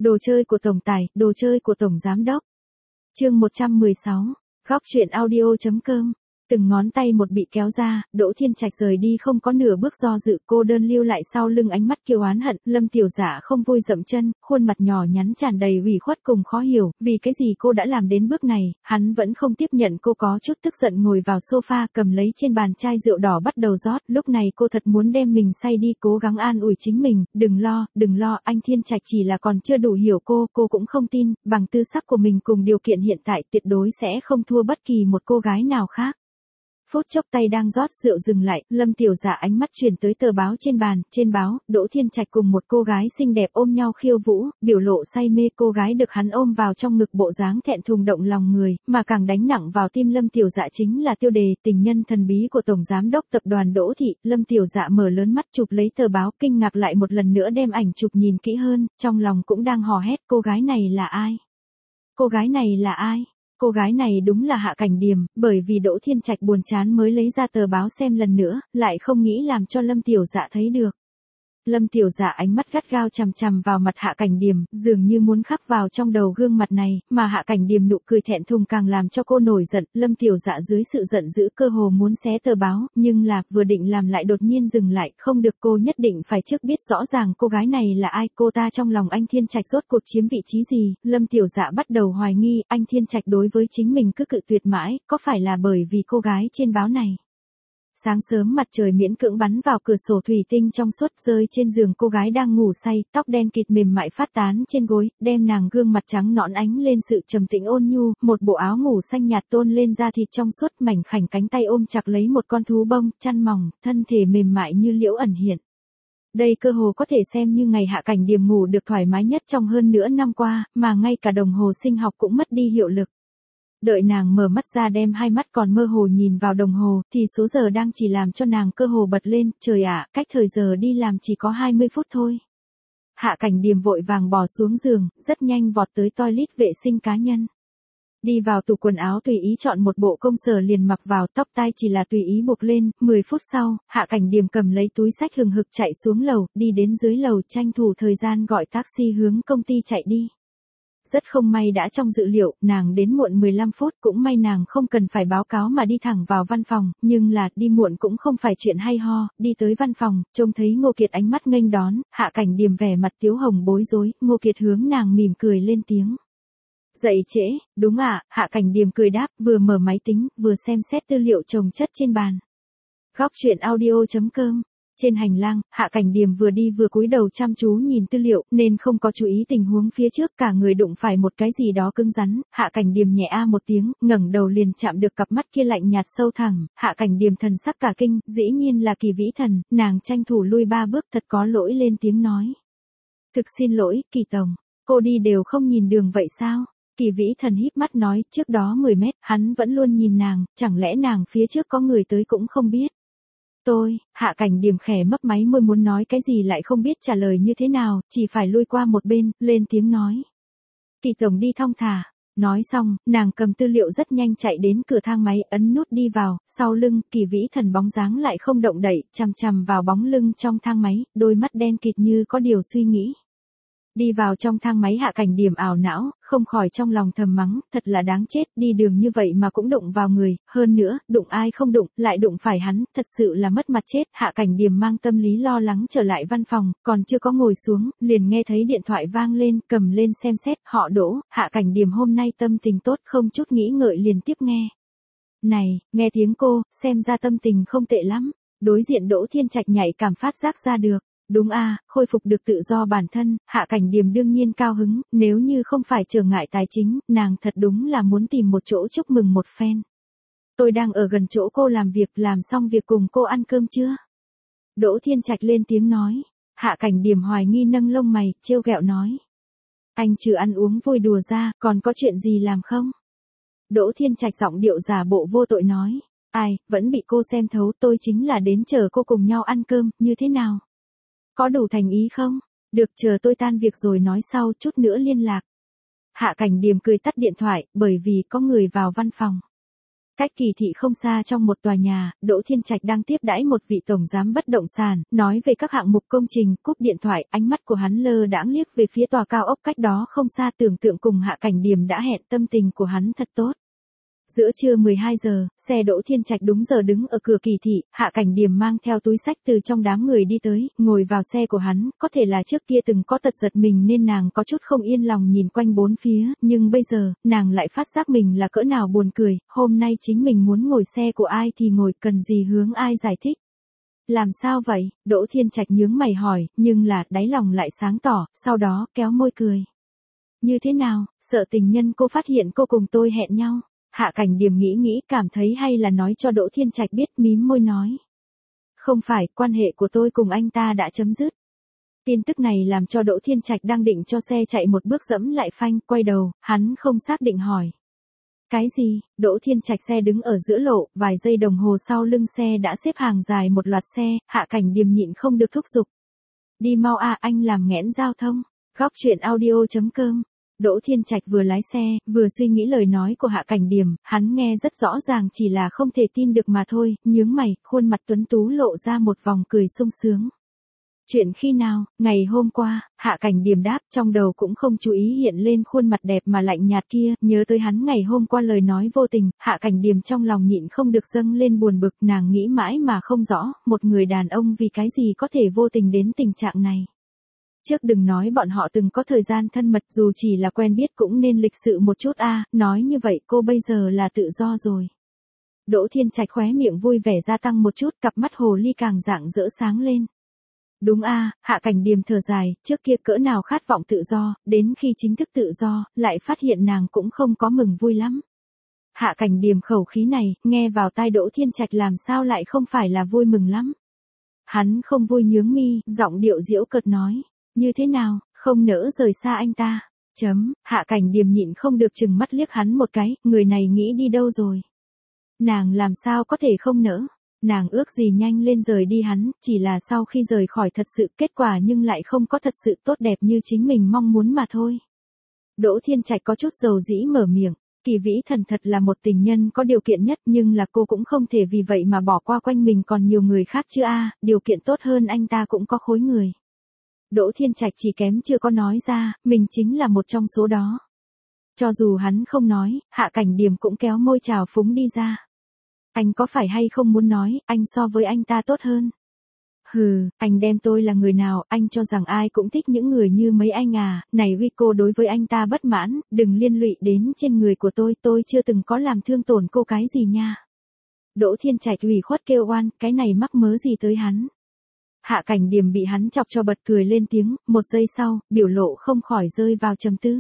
Đồ chơi của tổng tài, đồ chơi của tổng giám đốc. Chương 116. Góc truyện audio.com. Từng ngón tay một bị kéo ra, Đỗ Thiên Trạch rời đi không có nửa bước do dự, cô đơn lưu lại sau lưng ánh mắt kiêu oán hận. Lâm Tiểu Dạ không vui dậm chân, khuôn mặt nhỏ nhắn tràn đầy ủy khuất cùng khó hiểu, vì cái gì cô đã làm đến bước này, hắn vẫn không tiếp nhận. Cô có chút tức giận ngồi vào sofa, cầm lấy trên bàn chai rượu đỏ bắt đầu rót. Lúc này cô thật muốn đem mình say đi, cố gắng an ủi chính mình, đừng lo, anh Thiên Trạch chỉ là còn chưa đủ hiểu cô cũng không tin, bằng tư sắc của mình cùng điều kiện hiện tại tuyệt đối sẽ không thua bất kỳ một cô gái nào khác. Phút chốc tay đang rót rượu dừng lại, Lâm Tiểu Dạ ánh mắt chuyển tới tờ báo trên bàn, trên báo, Đỗ Thiên Trạch cùng một cô gái xinh đẹp ôm nhau khiêu vũ, biểu lộ say mê. Cô gái được hắn ôm vào trong ngực bộ dáng thẹn thùng động lòng người, mà càng đánh nặng vào tim Lâm Tiểu Dạ chính là tiêu đề, tình nhân thần bí của Tổng Giám đốc Tập đoàn Đỗ Thị. Lâm Tiểu Dạ mở lớn mắt chụp lấy tờ báo, kinh ngạc lại một lần nữa đem ảnh chụp nhìn kỹ hơn, trong lòng cũng đang hò hét, cô gái này là ai? Cô gái này là ai? Cô gái này đúng là Hạ Cảnh Điềm, bởi vì Đỗ Thiên Trạch buồn chán mới lấy ra tờ báo xem lần nữa, lại không nghĩ làm cho Lâm Tiểu Dạ thấy được. Lâm Tiểu Dạ ánh mắt gắt gao chằm chằm vào mặt Hạ Cảnh Điềm, dường như muốn khắc vào trong đầu gương mặt này, mà Hạ Cảnh Điềm nụ cười thẹn thùng càng làm cho cô nổi giận. Lâm Tiểu Dạ dưới sự giận dữ cơ hồ muốn xé tờ báo, nhưng là vừa định làm lại đột nhiên dừng lại, không được, cô nhất định phải trước biết rõ ràng cô gái này là ai, cô ta trong lòng anh Thiên Trạch rốt cuộc chiếm vị trí gì. Lâm Tiểu Dạ bắt đầu hoài nghi, anh Thiên Trạch đối với chính mình cứ cự tuyệt mãi, có phải là bởi vì cô gái trên báo này? Sáng sớm mặt trời miễn cưỡng bắn vào cửa sổ thủy tinh trong suốt, rơi trên giường cô gái đang ngủ say, tóc đen kịt mềm mại phát tán trên gối, đem nàng gương mặt trắng nõn ánh lên sự trầm tĩnh ôn nhu. Một bộ áo ngủ xanh nhạt tôn lên da thịt trong suốt, mảnh khảnh cánh tay ôm chặt lấy một con thú bông, chăn mỏng, thân thể mềm mại như liễu ẩn hiện. Đây cơ hồ có thể xem như ngày Hạ Cảnh Điềm ngủ được thoải mái nhất trong hơn nửa năm qua, mà ngay cả đồng hồ sinh học cũng mất đi hiệu lực. Đợi nàng mở mắt ra đem hai mắt còn mơ hồ nhìn vào đồng hồ, thì số giờ đang chỉ làm cho nàng cơ hồ bật lên, trời ạ, cách thời giờ đi làm chỉ có 20 phút thôi. Hạ Cảnh Điềm vội vàng bò xuống giường, rất nhanh vọt tới toilet vệ sinh cá nhân. Đi vào tủ quần áo tùy ý chọn một bộ công sở liền mặc vào, tóc tai chỉ là tùy ý buộc lên. 10 phút sau, Hạ Cảnh Điềm cầm lấy túi xách hừng hực chạy xuống lầu, đi đến dưới lầu tranh thủ thời gian gọi taxi hướng công ty chạy đi. Rất không may đã trong dự liệu, nàng đến muộn 15 phút, cũng may nàng không cần phải báo cáo mà đi thẳng vào văn phòng, nhưng là, đi muộn cũng không phải chuyện hay ho. Đi tới văn phòng, trông thấy Ngô Kiệt ánh mắt nghênh đón, Hạ Cảnh Điềm vẻ mặt tiếu hồng bối rối, Ngô Kiệt hướng nàng mỉm cười lên tiếng. Dậy trễ, đúng ạ, Hạ Cảnh Điềm cười đáp, vừa mở máy tính, vừa xem xét tư liệu chồng chất trên bàn. Góc truyện audio.com. Trên hành lang, Hạ Cảnh Điềm vừa đi vừa cúi đầu chăm chú nhìn tư liệu, nên không có chú ý tình huống phía trước, cả người đụng phải một cái gì đó cứng rắn. Hạ Cảnh Điềm nhẹ a một tiếng, ngẩng đầu liền chạm được cặp mắt kia lạnh nhạt sâu thẳm. Hạ Cảnh Điềm thần sắc cả kinh, dĩ nhiên là Kỳ Vĩ Thần, nàng tranh thủ lui 3 bước, thật có lỗi lên tiếng nói. Thực xin lỗi, Kỳ tổng, cô đi đều không nhìn đường vậy sao? Kỳ Vĩ Thần híp mắt nói, trước đó 10 mét, hắn vẫn luôn nhìn nàng, chẳng lẽ nàng phía trước có người tới cũng không biết. Hạ Cảnh Điềm khẽ mấp máy môi muốn nói cái gì lại không biết trả lời như thế nào, chỉ phải lui qua một bên, lên tiếng nói. Kỳ tổng đi thong thả. Nói xong, nàng cầm tư liệu rất nhanh chạy đến cửa thang máy, ấn nút đi vào, sau lưng, Kỳ Vĩ Thần bóng dáng lại không động đậy, chằm chằm vào bóng lưng trong thang máy, đôi mắt đen kịt như có điều suy nghĩ. Đi vào trong thang máy, Hạ Cảnh Điềm ảo não, không khỏi trong lòng thầm mắng, thật là đáng chết, đi đường như vậy mà cũng đụng vào người, hơn nữa, đụng ai không đụng, lại đụng phải hắn, thật sự là mất mặt chết. Hạ Cảnh Điềm mang tâm lý lo lắng trở lại văn phòng, còn chưa có ngồi xuống, liền nghe thấy điện thoại vang lên, cầm lên xem xét, họ Đỗ. Hạ Cảnh Điềm hôm nay tâm tình tốt, không chút nghĩ ngợi liền tiếp nghe. Này, nghe tiếng cô, xem ra tâm tình không tệ lắm. Đối diện Đỗ Thiên Trạch nhạy cảm phát giác ra được. Đúng a, khôi phục được tự do bản thân, Hạ Cảnh Điềm đương nhiên cao hứng, nếu như không phải trở ngại tài chính, nàng thật đúng là muốn tìm một chỗ chúc mừng một phen. Tôi đang ở gần chỗ cô làm việc, làm xong việc cùng cô ăn cơm chưa? Đỗ Thiên Trạch lên tiếng nói. Hạ Cảnh Điềm hoài nghi nâng lông mày, trêu ghẹo nói. Anh trừ ăn uống vui đùa ra, còn có chuyện gì làm không? Đỗ Thiên Trạch giọng điệu giả bộ vô tội nói. Ai, vẫn bị cô xem thấu, tôi chính là đến chờ cô cùng nhau ăn cơm, như thế nào? Có đủ thành ý không? Được, chờ tôi tan việc rồi nói sau, chút nữa liên lạc. Hạ Cảnh Điềm cười tắt điện thoại, bởi vì có người vào văn phòng. Cách Kỳ thị không xa trong một tòa nhà, Đỗ Thiên Trạch đang tiếp đãi một vị tổng giám bất động sản, nói về các hạng mục công trình, cúp điện thoại, ánh mắt của hắn lơ đãng liếc về phía tòa cao ốc cách đó không xa, tưởng tượng cùng Hạ Cảnh Điềm đã hẹn, tâm tình của hắn thật tốt. Giữa trưa 12 giờ, xe Đỗ Thiên Trạch đúng giờ đứng ở cửa Kỳ thị, Hạ Cảnh Điềm mang theo túi xách từ trong đám người đi tới, ngồi vào xe của hắn, có thể là trước kia từng có tật giật mình nên nàng có chút không yên lòng nhìn quanh bốn phía, nhưng bây giờ, nàng lại phát giác mình là cỡ nào buồn cười, hôm nay chính mình muốn ngồi xe của ai thì ngồi, cần gì hướng ai giải thích. Làm sao vậy? Đỗ Thiên Trạch nhướng mày hỏi, nhưng là, đáy lòng lại sáng tỏ, sau đó, kéo môi cười. Như thế nào, sợ tình nhân cô phát hiện cô cùng tôi hẹn nhau? Hạ Cảnh Điềm nghĩ cảm thấy hay là nói cho Đỗ Thiên Trạch biết, mím môi nói. Không phải, quan hệ của tôi cùng anh ta đã chấm dứt. Tin tức này làm cho Đỗ Thiên Trạch đang định cho xe chạy một bước dẫm lại phanh, quay đầu, hắn không xác định hỏi. Cái gì? Đỗ Thiên Trạch xe đứng ở giữa lộ, vài giây đồng hồ sau lưng xe đã xếp hàng dài một loạt xe, Hạ Cảnh Điềm nhịn không được thúc giục. Đi mau à, anh làm nghẽn giao thông. Góc truyện audio.com. Đỗ Thiên Trạch vừa lái xe, vừa suy nghĩ lời nói của Hạ Cảnh Điềm, hắn nghe rất rõ ràng, chỉ là không thể tin được mà thôi, nhướng mày, khuôn mặt tuấn tú lộ ra một vòng cười sung sướng. Chuyện khi nào? Ngày hôm qua, Hạ Cảnh Điềm đáp, trong đầu cũng không chú ý hiện lên khuôn mặt đẹp mà lạnh nhạt kia, nhớ tới hắn ngày hôm qua lời nói vô tình, Hạ Cảnh Điềm trong lòng nhịn không được dâng lên buồn bực, nàng nghĩ mãi mà không rõ, một người đàn ông vì cái gì có thể vô tình đến tình trạng này. Trước đừng nói bọn họ từng có thời gian thân mật, dù chỉ là quen biết cũng nên lịch sự một chút a, nói như vậy cô bây giờ là tự do rồi. Đỗ Thiên Trạch khóe miệng vui vẻ gia tăng một chút, cặp mắt hồ ly càng rạng rỡ sáng lên. Đúng a, Hạ Cảnh Điềm thở dài, trước kia cỡ nào khát vọng tự do, đến khi chính thức tự do, lại phát hiện nàng cũng không có mừng vui lắm. Hạ Cảnh Điềm khẩu khí này, nghe vào tai Đỗ Thiên Trạch làm sao lại không phải là vui mừng lắm. Hắn không vui nhướng mi, giọng điệu giễu cợt nói. Như thế nào, không nỡ rời xa anh ta. Hạ Cảnh Điềm nhịn không được chừng mắt liếc hắn một cái, người này nghĩ đi đâu rồi. Nàng làm sao có thể không nỡ. Nàng ước gì nhanh lên rời đi hắn, chỉ là sau khi rời khỏi thật sự kết quả nhưng lại không có thật sự tốt đẹp như chính mình mong muốn mà thôi. Đỗ Thiên Trạch có chút dầu dĩ mở miệng. Kỳ Vĩ Thần thật là một tình nhân có điều kiện nhất, nhưng là cô cũng không thể vì vậy mà bỏ qua quanh mình còn nhiều người khác chứ a, điều kiện tốt hơn anh ta cũng có khối người. Đỗ Thiên Trạch chỉ kém chưa có nói ra, mình chính là một trong số đó. Cho dù hắn không nói, Hạ Cảnh Điềm cũng kéo môi trào phúng đi ra. Anh có phải hay không muốn nói, anh so với anh ta tốt hơn? Hừ, anh đem tôi là người nào, anh cho rằng ai cũng thích những người như mấy anh à, này Rico đối với anh ta bất mãn, đừng liên lụy đến trên người của tôi chưa từng có làm thương tổn cô cái gì nha. Đỗ Thiên Trạch ủy khuất kêu oan, cái này mắc mớ gì tới hắn. Hạ Cảnh Điềm bị hắn chọc cho bật cười lên tiếng, một giây sau, biểu lộ không khỏi rơi vào trầm tư.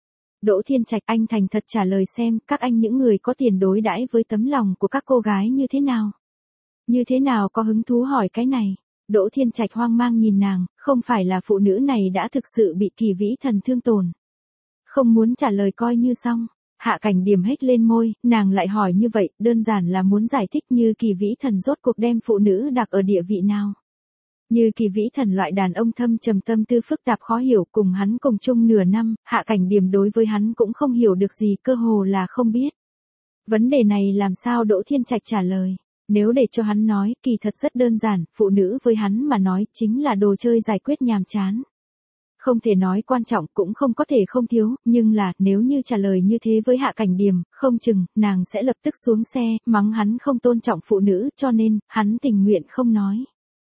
Đỗ Thiên Trạch, anh thành thật trả lời xem, các anh những người có tiền đối đãi với tấm lòng của các cô gái như thế nào? Như thế nào có hứng thú hỏi cái này? Đỗ Thiên Trạch hoang mang nhìn nàng, không phải là phụ nữ này đã thực sự bị Kỳ Vĩ Thần thương tổn. Không muốn trả lời coi như xong. Hạ Cảnh Điềm hét lên môi, nàng lại hỏi như vậy, đơn giản là muốn giải thích như Kỳ Vĩ Thần rốt cuộc đem phụ nữ đặt ở địa vị nào. Như Kỳ Vĩ Thần loại đàn ông thâm trầm tâm tư phức tạp khó hiểu, cùng hắn cùng chung nửa năm, Hạ Cảnh Điềm đối với hắn cũng không hiểu được gì, cơ hồ là không biết. Vấn đề này làm sao Đỗ Thiên Trạch trả lời? Nếu để cho hắn nói, kỳ thật rất đơn giản, phụ nữ với hắn mà nói chính là đồ chơi giải quyết nhàm chán. Không thể nói quan trọng, cũng không có thể không thiếu, nhưng là, nếu như trả lời như thế với Hạ Cảnh Điềm, không chừng, nàng sẽ lập tức xuống xe, mắng hắn không tôn trọng phụ nữ, cho nên, hắn tình nguyện không nói.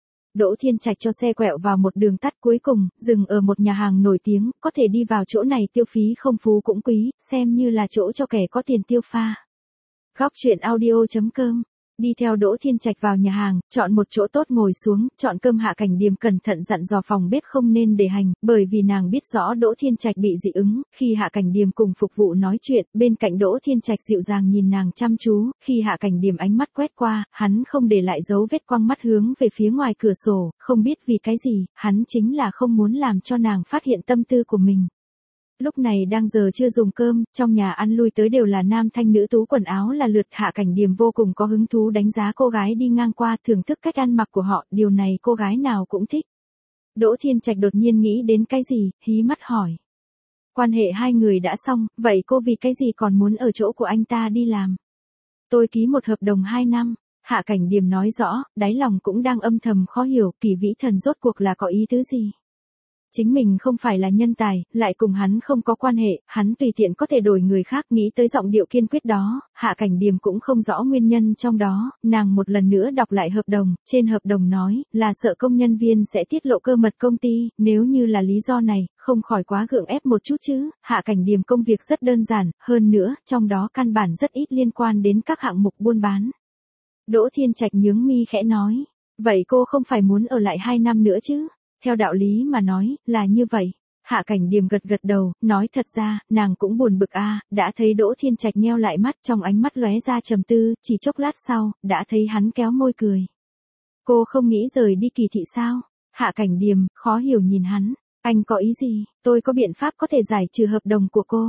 Đỗ Thiên Trạch cho xe quẹo vào một đường tắt, cuối cùng, dừng ở một nhà hàng nổi tiếng, có thể đi vào chỗ này tiêu phí không phú cũng quý, xem như là chỗ cho kẻ có tiền tiêu pha. Góc truyện audio.com. Đi theo Đỗ Thiên Trạch vào nhà hàng, chọn một chỗ tốt ngồi xuống, chọn cơm. Hạ Cảnh Điềm cẩn thận dặn dò phòng bếp không nên để hành, bởi vì nàng biết rõ Đỗ Thiên Trạch bị dị ứng. Khi Hạ Cảnh Điềm cùng phục vụ nói chuyện, bên cạnh Đỗ Thiên Trạch dịu dàng nhìn nàng chăm chú, khi Hạ Cảnh Điềm ánh mắt quét qua, hắn không để lại dấu vết, quăng mắt hướng về phía ngoài cửa sổ, không biết vì cái gì, hắn chính là không muốn làm cho nàng phát hiện tâm tư của mình. Lúc này đang giờ chưa dùng cơm, trong nhà ăn lui tới đều là nam thanh nữ tú, quần áo là lượt. Hạ Cảnh Điềm vô cùng có hứng thú đánh giá cô gái đi ngang qua, thưởng thức cách ăn mặc của họ, điều này cô gái nào cũng thích. Đỗ Thiên Trạch đột nhiên nghĩ đến cái gì, hí mắt hỏi. Quan hệ hai người đã xong, vậy cô vì cái gì còn muốn ở chỗ của anh ta đi làm? Tôi ký một hợp đồng 2 năm. Hạ Cảnh Điềm nói rõ, đáy lòng cũng đang âm thầm khó hiểu Kỳ Vĩ Thần rốt cuộc là có ý tứ gì. Chính mình không phải là nhân tài, lại cùng hắn không có quan hệ, hắn tùy tiện có thể đổi người khác. Nghĩ tới giọng điệu kiên quyết đó, Hạ Cảnh Điềm cũng không rõ nguyên nhân trong đó, nàng một lần nữa đọc lại hợp đồng, trên hợp đồng nói, là sợ công nhân viên sẽ tiết lộ cơ mật công ty, nếu như là lý do này, không khỏi quá gượng ép một chút chứ. Hạ Cảnh Điềm công việc rất đơn giản, hơn nữa, trong đó căn bản rất ít liên quan đến các hạng mục buôn bán. Đỗ Thiên Trạch nhướng mi khẽ nói, vậy cô không phải muốn ở lại 2 năm nữa chứ? Theo đạo lý mà nói, là như vậy. Hạ Cảnh Điềm gật gật đầu, nói thật ra, nàng cũng buồn bực đã thấy Đỗ Thiên Trạch nheo lại mắt, trong ánh mắt lóe ra trầm tư, chỉ chốc lát sau, đã thấy hắn kéo môi cười. Cô không nghĩ rời đi Kỳ thị sao? Hạ Cảnh Điềm, khó hiểu nhìn hắn, anh có ý gì, tôi có biện pháp có thể giải trừ hợp đồng của cô.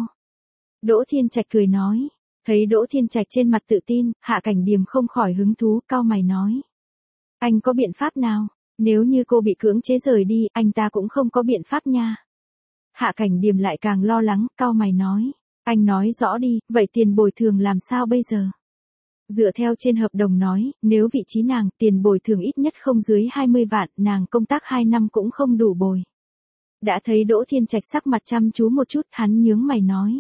Đỗ Thiên Trạch cười nói, thấy Đỗ Thiên Trạch trên mặt tự tin, Hạ Cảnh Điềm không khỏi hứng thú, cau mày nói. Anh có biện pháp nào? Nếu như cô bị cưỡng chế rời đi, anh ta cũng không có biện pháp nha. Hạ Cảnh Điềm lại càng lo lắng, cau mày nói. Anh nói rõ đi, vậy tiền bồi thường làm sao bây giờ? Dựa theo trên hợp đồng nói, nếu vị trí nàng, tiền bồi thường ít nhất không dưới 20 vạn, nàng công tác 2 năm cũng không đủ bồi. Đã thấy Đỗ Thiên Trạch sắc mặt chăm chú một chút, hắn nhướng mày nói.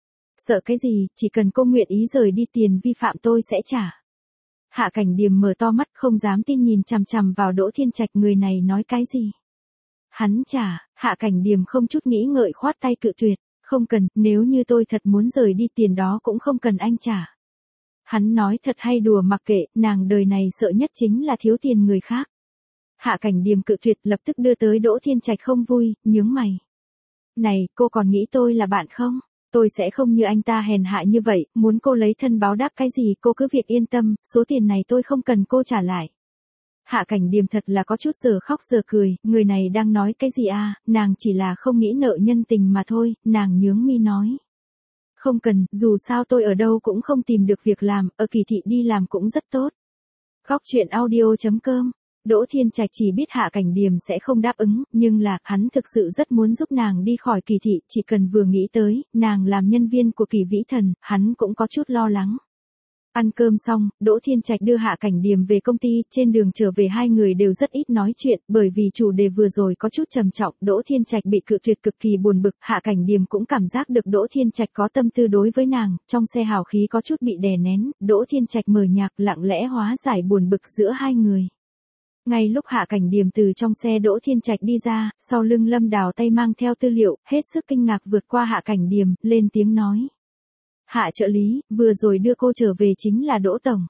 Sợ cái gì, chỉ cần cô nguyện ý rời đi tiền vi phạm tôi sẽ trả. Hạ Cảnh Điềm mở to mắt không dám tin nhìn chằm chằm vào Đỗ Thiên Trạch, người này nói cái gì. Hắn trả, Hạ Cảnh Điềm không chút nghĩ ngợi khoát tay cự tuyệt, không cần, nếu như tôi thật muốn rời đi tiền đó cũng không cần anh trả. Hắn nói thật hay đùa mặc kệ, nàng đời này sợ nhất chính là thiếu tiền người khác. Hạ Cảnh Điềm cự tuyệt lập tức đưa tới Đỗ Thiên Trạch không vui, nhướng mày. Này, cô còn nghĩ tôi là bạn không? Tôi sẽ không như anh ta hèn hạ như vậy, muốn cô lấy thân báo đáp cái gì cô cứ việc yên tâm, số tiền này tôi không cần cô trả lại. Hạ Cảnh Điềm thật là có chút giờ khóc giờ cười, người này đang nói cái gì nàng chỉ là không nghĩ nợ nhân tình mà thôi, nàng nhướng mi nói. Không cần, dù sao tôi ở đâu cũng không tìm được việc làm, ở Kỳ thị đi làm cũng rất tốt. Góc truyện audio.com. Đỗ Thiên Trạch chỉ biết Hạ Cảnh Điềm sẽ không đáp ứng, nhưng là, hắn thực sự rất muốn giúp nàng đi khỏi Kỳ thị, chỉ cần vừa nghĩ tới, nàng làm nhân viên của Kỳ Vĩ Thần, hắn cũng có chút lo lắng. Ăn cơm xong, Đỗ Thiên Trạch đưa Hạ Cảnh Điềm về công ty, trên đường trở về hai người đều rất ít nói chuyện, bởi vì chủ đề vừa rồi có chút trầm trọng, Đỗ Thiên Trạch bị cự tuyệt cực kỳ buồn bực, Hạ Cảnh Điềm cũng cảm giác được Đỗ Thiên Trạch có tâm tư đối với nàng, trong xe hào khí có chút bị đè nén, Đỗ Thiên Trạch mở nhạc lặng lẽ hóa giải buồn bực giữa hai người. Ngay lúc Hạ Cảnh Điềm từ trong xe Đỗ Thiên Trạch đi ra, sau lưng Lâm Đào tay mang theo tư liệu, hết sức kinh ngạc vượt qua Hạ Cảnh Điềm, lên tiếng nói. Hạ trợ lý, vừa rồi đưa cô trở về chính là Đỗ Tổng.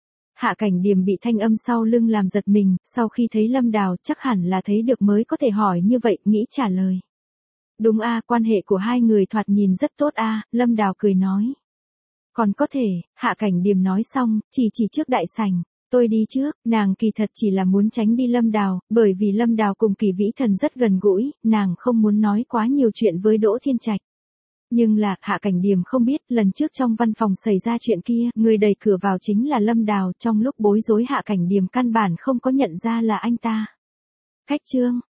Hạ Cảnh Điềm bị thanh âm sau lưng làm giật mình, sau khi thấy Lâm Đào chắc hẳn là thấy được mới có thể hỏi như vậy, nghĩ trả lời. Đúng quan hệ của hai người thoạt nhìn rất tốt Lâm Đào cười nói. Còn có thể, Hạ Cảnh Điềm nói xong, chỉ trước đại sảnh. Tôi đi trước, nàng kỳ thật chỉ là muốn tránh đi Lâm Đào, bởi vì Lâm Đào cùng Kỳ Vĩ Thần rất gần gũi, nàng không muốn nói quá nhiều chuyện với Đỗ Thiên Trạch. Nhưng là, Hạ Cảnh Điềm không biết, lần trước trong văn phòng xảy ra chuyện kia, người đẩy cửa vào chính là Lâm Đào, trong lúc bối rối Hạ Cảnh Điềm căn bản không có nhận ra là anh ta. Khách trương,